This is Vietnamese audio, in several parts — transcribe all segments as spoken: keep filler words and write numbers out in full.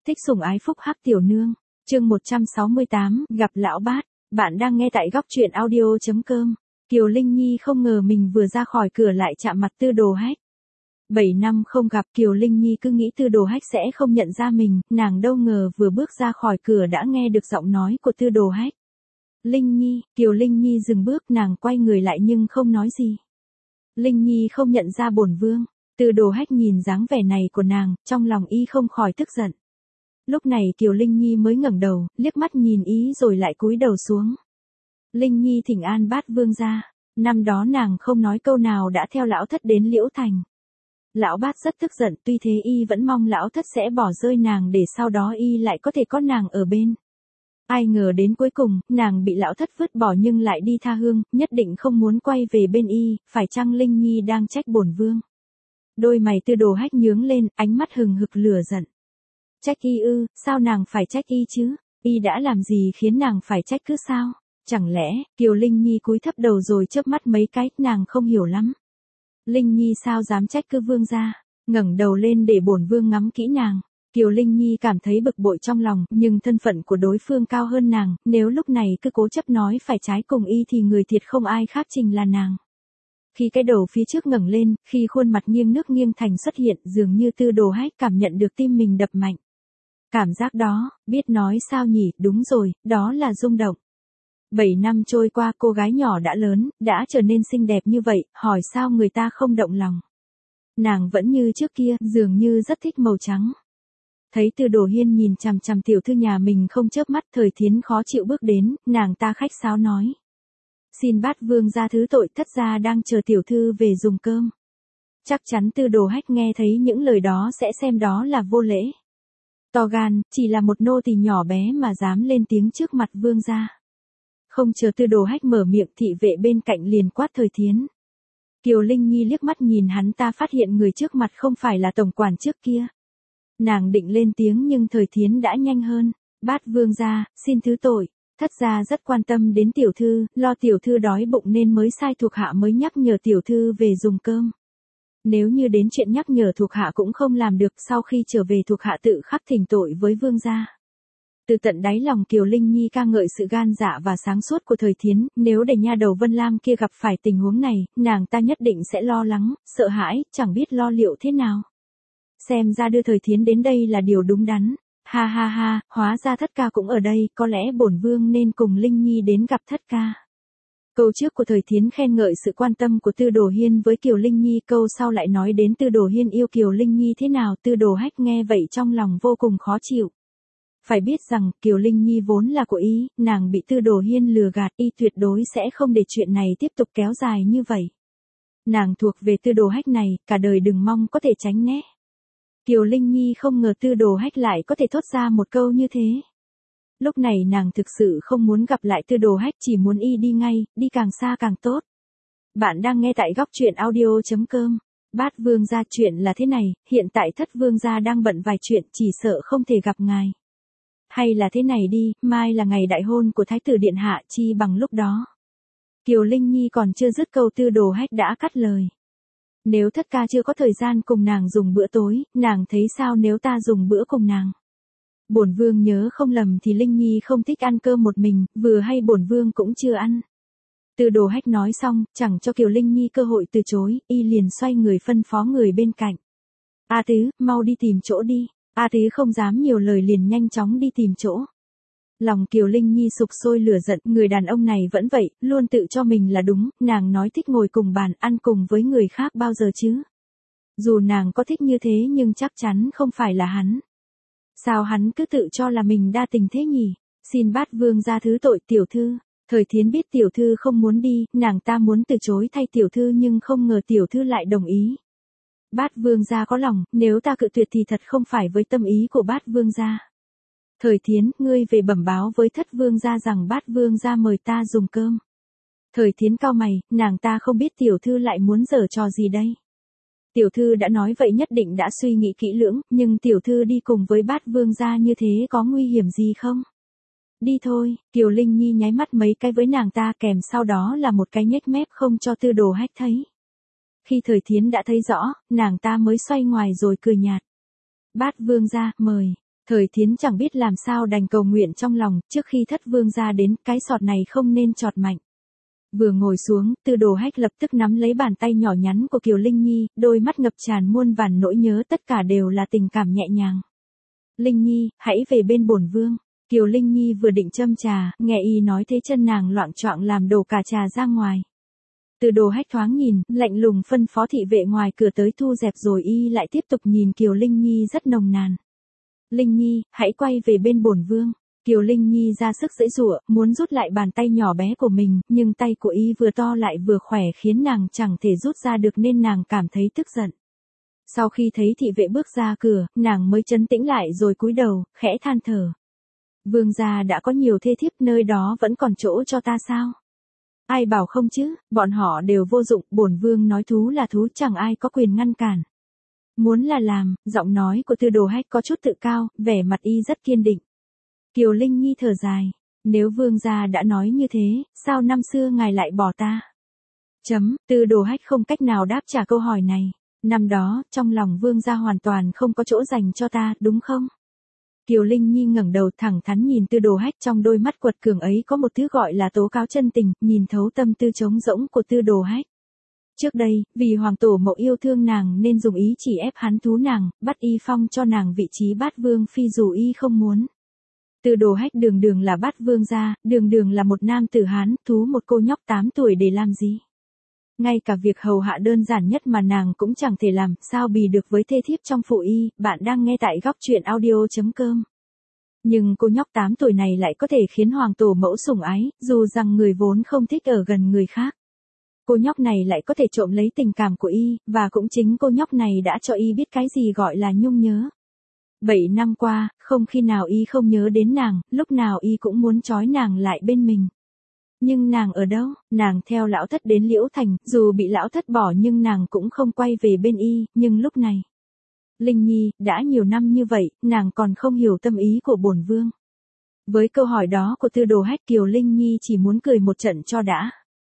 Thích sủng ái phúc hắc tiểu nương. Chương một trăm sáu mươi tám, gặp lão bát. Bạn đang nghe tại góc truyện audio chấm com. Kiều Linh Nhi không ngờ mình vừa ra khỏi cửa lại chạm mặt Tư Đồ Hách. Bảy năm không gặp, Kiều Linh Nhi cứ nghĩ Tư Đồ Hách sẽ không nhận ra mình, nàng đâu ngờ vừa bước ra khỏi cửa đã nghe được giọng nói của Tư Đồ Hách. Linh Nhi, Kiều Linh Nhi dừng bước, nàng quay người lại nhưng không nói gì. Linh Nhi không nhận ra bổn vương. Tư Đồ Hách nhìn dáng vẻ này của nàng, trong lòng y không khỏi tức giận. Lúc này Kiều Linh Nhi mới ngẩng đầu, liếc mắt nhìn ý rồi lại cúi đầu xuống. Linh Nhi thỉnh an bát vương gia. Năm đó nàng không nói câu nào đã theo lão thất đến Liễu Thành. Lão bát rất tức giận, tuy thế y vẫn mong lão thất sẽ bỏ rơi nàng để sau đó y lại có thể có nàng ở bên. Ai ngờ đến cuối cùng, nàng bị lão thất vứt bỏ nhưng lại đi tha hương, nhất định không muốn quay về bên y, phải chăng Linh Nhi đang trách bổn vương? Đôi mày Tư Đồ Hách nhướng lên, ánh mắt hừng hực lửa giận. Trách y ư, sao nàng phải trách y chứ? Y đã làm gì khiến nàng phải trách cứ sao? Chẳng lẽ, Kiều Linh Nhi cúi thấp đầu rồi chớp mắt mấy cái, nàng không hiểu lắm. Linh Nhi sao dám trách cứ vương gia? Ngẩng đầu lên để bổn vương ngắm kỹ nàng. Kiều Linh Nhi cảm thấy bực bội trong lòng, nhưng thân phận của đối phương cao hơn nàng, nếu lúc này cứ cố chấp nói phải trái cùng y thì người thiệt không ai khác chính là nàng. Khi cái đầu phía trước ngẩng lên, khi khuôn mặt nghiêng nước nghiêng thành xuất hiện, dường như Tư Đồ Hách cảm nhận được tim mình đập mạnh. Cảm giác đó, biết nói sao nhỉ, đúng rồi, đó là rung động. Bảy năm trôi qua, cô gái nhỏ đã lớn, đã trở nên xinh đẹp như vậy, hỏi sao người ta không động lòng. Nàng vẫn như trước kia, dường như rất thích màu trắng. Thấy Tư Đồ Hiên nhìn chằm chằm tiểu thư nhà mình không chớp mắt, Thời Thiến khó chịu bước đến, nàng ta khách sáo nói. Xin bát vương gia thứ tội, thất gia đang chờ tiểu thư về dùng cơm. Chắc chắn Tư Đồ Hách nghe thấy những lời đó sẽ xem đó là vô lễ. To gan, chỉ là một nô tỳ nhỏ bé mà dám lên tiếng trước mặt vương gia. Không chờ Tư Đồ Hách mở miệng, thị vệ bên cạnh liền quát Thời Thiến. Kiều Linh Nhi liếc mắt nhìn hắn ta phát hiện người trước mặt không phải là tổng quản trước kia. Nàng định lên tiếng nhưng Thời Thiến đã nhanh hơn. Bát vương gia, xin thứ tội. Thất gia rất quan tâm đến tiểu thư, lo tiểu thư đói bụng nên mới sai thuộc hạ mới nhắc nhở tiểu thư về dùng cơm. Nếu như đến chuyện nhắc nhở thuộc hạ cũng không làm được, sau khi trở về thuộc hạ tự khắc thỉnh tội với vương gia. Từ tận đáy lòng Kiều Linh Nhi ca ngợi sự gan dạ và sáng suốt của Thời Thiến, nếu để nha đầu Vân Lam kia gặp phải tình huống này, nàng ta nhất định sẽ lo lắng, sợ hãi, chẳng biết lo liệu thế nào. Xem ra đưa Thời Thiến đến đây là điều đúng đắn. Ha ha ha, hóa ra thất ca cũng ở đây, có lẽ bổn vương nên cùng Linh Nhi đến gặp thất ca. Câu trước của Thời Thiến khen ngợi sự quan tâm của Tư Đồ Hiên với Kiều Linh Nhi, câu sau lại nói đến Tư Đồ Hiên yêu Kiều Linh Nhi thế nào. Tư Đồ Hách nghe vậy trong lòng vô cùng khó chịu. Phải biết rằng, Kiều Linh Nhi vốn là của ý, nàng bị Tư Đồ Hiên lừa gạt, y tuyệt đối sẽ không để chuyện này tiếp tục kéo dài như vậy. Nàng thuộc về Tư Đồ Hách này, cả đời đừng mong có thể tránh né. Kiều Linh Nhi không ngờ Tư Đồ Hách lại có thể thốt ra một câu như thế. Lúc này nàng thực sự không muốn gặp lại Tư Đồ Hách, chỉ muốn y đi ngay, đi càng xa càng tốt. Bạn đang nghe tại góc truyện audio chấm com. Bát vương gia, chuyện là thế này, hiện tại thất vương gia đang bận vài chuyện, chỉ sợ không thể gặp ngài. Hay là thế này đi, mai là ngày đại hôn của Thái tử Điện Hạ, chi bằng lúc đó. Kiều Linh Nhi còn chưa dứt câu Tư Đồ Hách đã cắt lời. Nếu thất ca chưa có thời gian cùng nàng dùng bữa tối, nàng thấy sao nếu ta dùng bữa cùng nàng? Bổn vương nhớ không lầm thì Linh Nhi không thích ăn cơm một mình, vừa hay bổn vương cũng chưa ăn. Tư Đồ Hách nói xong, chẳng cho Kiều Linh Nhi cơ hội từ chối, y liền xoay người phân phó người bên cạnh. A Tứ, mau đi tìm chỗ đi. A Tứ không dám nhiều lời liền nhanh chóng đi tìm chỗ. Lòng Kiều Linh Nhi sục sôi lửa giận, người đàn ông này vẫn vậy, luôn tự cho mình là đúng, nàng nói thích ngồi cùng bàn ăn cùng với người khác bao giờ chứ. Dù nàng có thích như thế nhưng chắc chắn không phải là hắn. Sao hắn cứ tự cho là mình đa tình thế nhỉ? Xin bát vương gia thứ tội tiểu thư. Thời Thiến biết tiểu thư không muốn đi, nàng ta muốn từ chối thay tiểu thư nhưng không ngờ tiểu thư lại đồng ý. Bát vương gia có lòng, nếu ta cự tuyệt thì thật không phải với tâm ý của bát vương gia. Thời Thiến, ngươi về bẩm báo với thất vương gia rằng bát vương gia mời ta dùng cơm. Thời Thiến cau mày, nàng ta không biết tiểu thư lại muốn giở trò gì đây. Tiểu thư đã nói vậy nhất định đã suy nghĩ kỹ lưỡng, nhưng tiểu thư đi cùng với bát vương gia như thế có nguy hiểm gì không? Đi thôi, Kiều Linh Nhi nháy mắt mấy cái với nàng ta, kèm sau đó là một cái nhếch mép không cho Tư Đồ Hách thấy. Khi Thời Thiến đã thấy rõ, nàng ta mới xoay ngoài rồi cười nhạt. Bát vương gia, mời. Thời Thiến chẳng biết làm sao đành cầu nguyện trong lòng, trước khi thất vương gia đến, cái sọt này không nên chọt mạnh. Vừa ngồi xuống, Tư Đồ Hách lập tức nắm lấy bàn tay nhỏ nhắn của Kiều Linh Nhi, đôi mắt ngập tràn muôn vàn nỗi nhớ, tất cả đều là tình cảm nhẹ nhàng. Linh Nhi, hãy về bên bổn vương. Kiều Linh Nhi vừa định châm trà, nghe y nói thế chân nàng loạng choạng làm đổ cả trà ra ngoài. Tư Đồ Hách thoáng nhìn, lạnh lùng phân phó thị vệ ngoài cửa tới thu dẹp rồi y lại tiếp tục nhìn Kiều Linh Nhi rất nồng nàn. Linh Nhi, hãy quay về bên bổn vương. Kiều Linh Nhi ra sức giãy giụa, muốn rút lại bàn tay nhỏ bé của mình, nhưng tay của y vừa to lại vừa khỏe khiến nàng chẳng thể rút ra được nên nàng cảm thấy tức giận. Sau khi thấy thị vệ bước ra cửa, nàng mới trấn tĩnh lại rồi cúi đầu, khẽ than thở. Vương gia đã có nhiều thê thiếp, nơi đó vẫn còn chỗ cho ta sao? Ai bảo không chứ, bọn họ đều vô dụng, bổn vương nói thú là thú, chẳng ai có quyền ngăn cản. Muốn là làm, giọng nói của Tư Đồ Hách có chút tự cao, vẻ mặt y rất kiên định. Kiều Linh Nhi thở dài, nếu vương gia đã nói như thế, sao năm xưa ngài lại bỏ ta? Chấm, Tư Đồ Hách không cách nào đáp trả câu hỏi này. Năm đó, trong lòng vương gia hoàn toàn không có chỗ dành cho ta, đúng không? Kiều Linh Nhi ngẩng đầu thẳng thắn nhìn Tư Đồ Hách, trong đôi mắt quật cường ấy có một thứ gọi là tố cáo chân tình, nhìn thấu tâm tư trống rỗng của Tư Đồ Hách. Trước đây, vì hoàng tổ mẫu yêu thương nàng nên dùng ý chỉ ép hắn thú nàng, bắt y phong cho nàng vị trí bát vương phi dù y không muốn. Tư Đồ Hách đường đường là bát vương gia, đường đường là một nam tử Hán, thú một cô nhóc tám tuổi để làm gì? Ngay cả việc hầu hạ đơn giản nhất mà nàng cũng chẳng thể làm, sao bì được với thê thiếp trong phủ y. Bạn đang nghe tại góc truyện audio chấm com. Nhưng cô nhóc tám tuổi này lại có thể khiến hoàng tổ mẫu sủng ái, dù rằng người vốn không thích ở gần người khác. Cô nhóc này lại có thể trộm lấy tình cảm của y, và cũng chính cô nhóc này đã cho y biết cái gì gọi là nhung nhớ. Bảy năm qua, không khi nào y không nhớ đến nàng, lúc nào y cũng muốn trói nàng lại bên mình. Nhưng nàng ở đâu? Nàng theo lão thất đến Liễu Thành, dù bị lão thất bỏ nhưng nàng cũng không quay về bên y, nhưng lúc này. Linh Nhi, đã nhiều năm như vậy, nàng còn không hiểu tâm ý của bổn vương. Với câu hỏi đó của Tư Đồ Hách, Kiều Linh Nhi chỉ muốn cười một trận cho đã.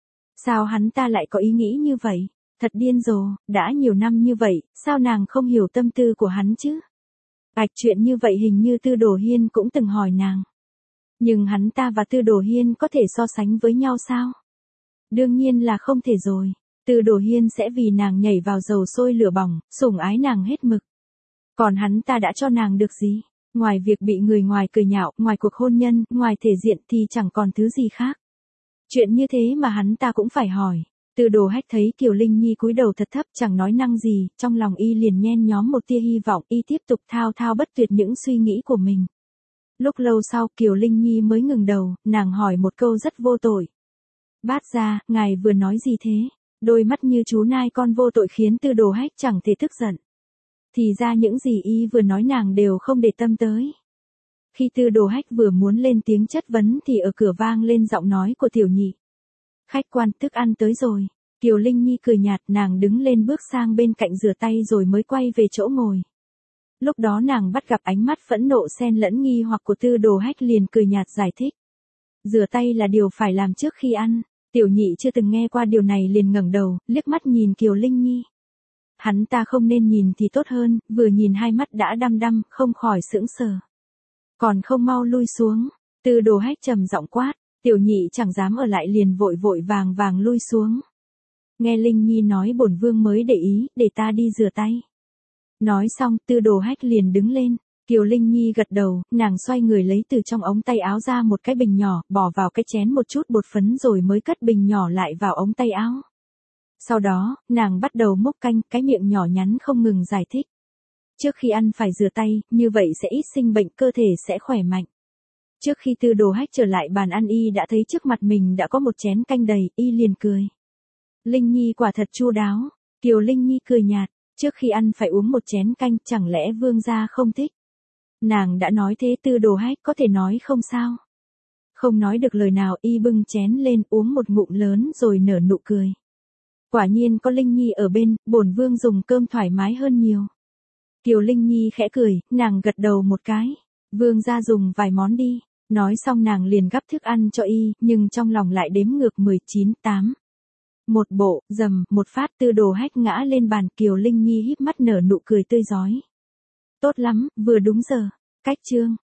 Sao hắn ta lại có ý nghĩ như vậy? Thật điên rồ, đã nhiều năm như vậy, sao nàng không hiểu tâm tư của hắn chứ? Ạch chuyện như vậy hình như Tư Đồ Hiên cũng từng hỏi nàng. Nhưng hắn ta và Tư Đồ Hiên có thể so sánh với nhau sao? Đương nhiên là không thể rồi. Tư Đồ Hiên sẽ vì nàng nhảy vào dầu sôi lửa bỏng, sủng ái nàng hết mực. Còn hắn ta đã cho nàng được gì? Ngoài việc bị người ngoài cười nhạo, ngoài cuộc hôn nhân, ngoài thể diện thì chẳng còn thứ gì khác. Chuyện như thế mà hắn ta cũng phải hỏi. Tư Đồ Hách thấy Kiều Linh Nhi cúi đầu thật thấp chẳng nói năng gì, trong lòng y liền nhen nhóm một tia hy vọng, y tiếp tục thao thao bất tuyệt những suy nghĩ của mình. Lúc lâu sau Kiều Linh Nhi mới ngừng đầu, nàng hỏi một câu rất vô tội. Bát gia, ngài vừa nói gì thế? Đôi mắt như chú nai con vô tội khiến Tư Đồ Hách chẳng thể tức giận. Thì ra những gì y vừa nói nàng đều không để tâm tới. Khi Tư Đồ Hách vừa muốn lên tiếng chất vấn thì ở cửa vang lên giọng nói của tiểu nhị. Khách quan, thức ăn tới rồi. Kiều Linh Nhi cười nhạt, nàng đứng lên bước sang bên cạnh rửa tay rồi mới quay về chỗ ngồi. Lúc đó nàng bắt gặp ánh mắt phẫn nộ xen lẫn nghi hoặc của Tư Đồ Hách liền cười nhạt giải thích. Rửa tay là điều phải làm trước khi ăn. Tiểu nhị chưa từng nghe qua điều này liền ngẩng đầu, liếc mắt nhìn Kiều Linh Nhi. Hắn ta không nên nhìn thì tốt hơn, vừa nhìn hai mắt đã đăm đăm, không khỏi sững sờ. Còn không mau lui xuống. Tư Đồ Hách trầm giọng quát, tiểu nhị chẳng dám ở lại liền vội vội vàng vàng lui xuống. Nghe Linh Nhi nói bổn vương mới để ý, để ta đi rửa tay. Nói xong, Tư Đồ Hách liền đứng lên. Kiều Linh Nhi gật đầu, nàng xoay người lấy từ trong ống tay áo ra một cái bình nhỏ, bỏ vào cái chén một chút bột phấn rồi mới cất bình nhỏ lại vào ống tay áo. Sau đó, nàng bắt đầu múc canh, cái miệng nhỏ nhắn không ngừng giải thích. Trước khi ăn phải rửa tay, như vậy sẽ ít sinh bệnh, cơ thể sẽ khỏe mạnh. Trước khi Tư Đồ Hách trở lại bàn ăn y đã thấy trước mặt mình đã có một chén canh đầy, y liền cười. Linh Nhi quả thật chu đáo. Kiều Linh Nhi cười nhạt, trước khi ăn phải uống một chén canh, chẳng lẽ vương gia không thích? Nàng đã nói thế, Tư Đồ Hách có thể nói không sao? Không nói được lời nào, y bưng chén lên uống một ngụm lớn rồi nở nụ cười. Quả nhiên có Linh Nhi ở bên, bổn vương dùng cơm thoải mái hơn nhiều. Kiều Linh Nhi khẽ cười, nàng gật đầu một cái. Vương gia dùng vài món đi. Nói xong nàng liền gắp thức ăn cho y, nhưng trong lòng lại đếm ngược mười chín, tám. Một bộ, dầm, một phát Tư Đồ Hách ngã lên bàn. Kiều Linh Nhi híp mắt nở nụ cười tươi rói. Tốt lắm, vừa đúng giờ. Cách chương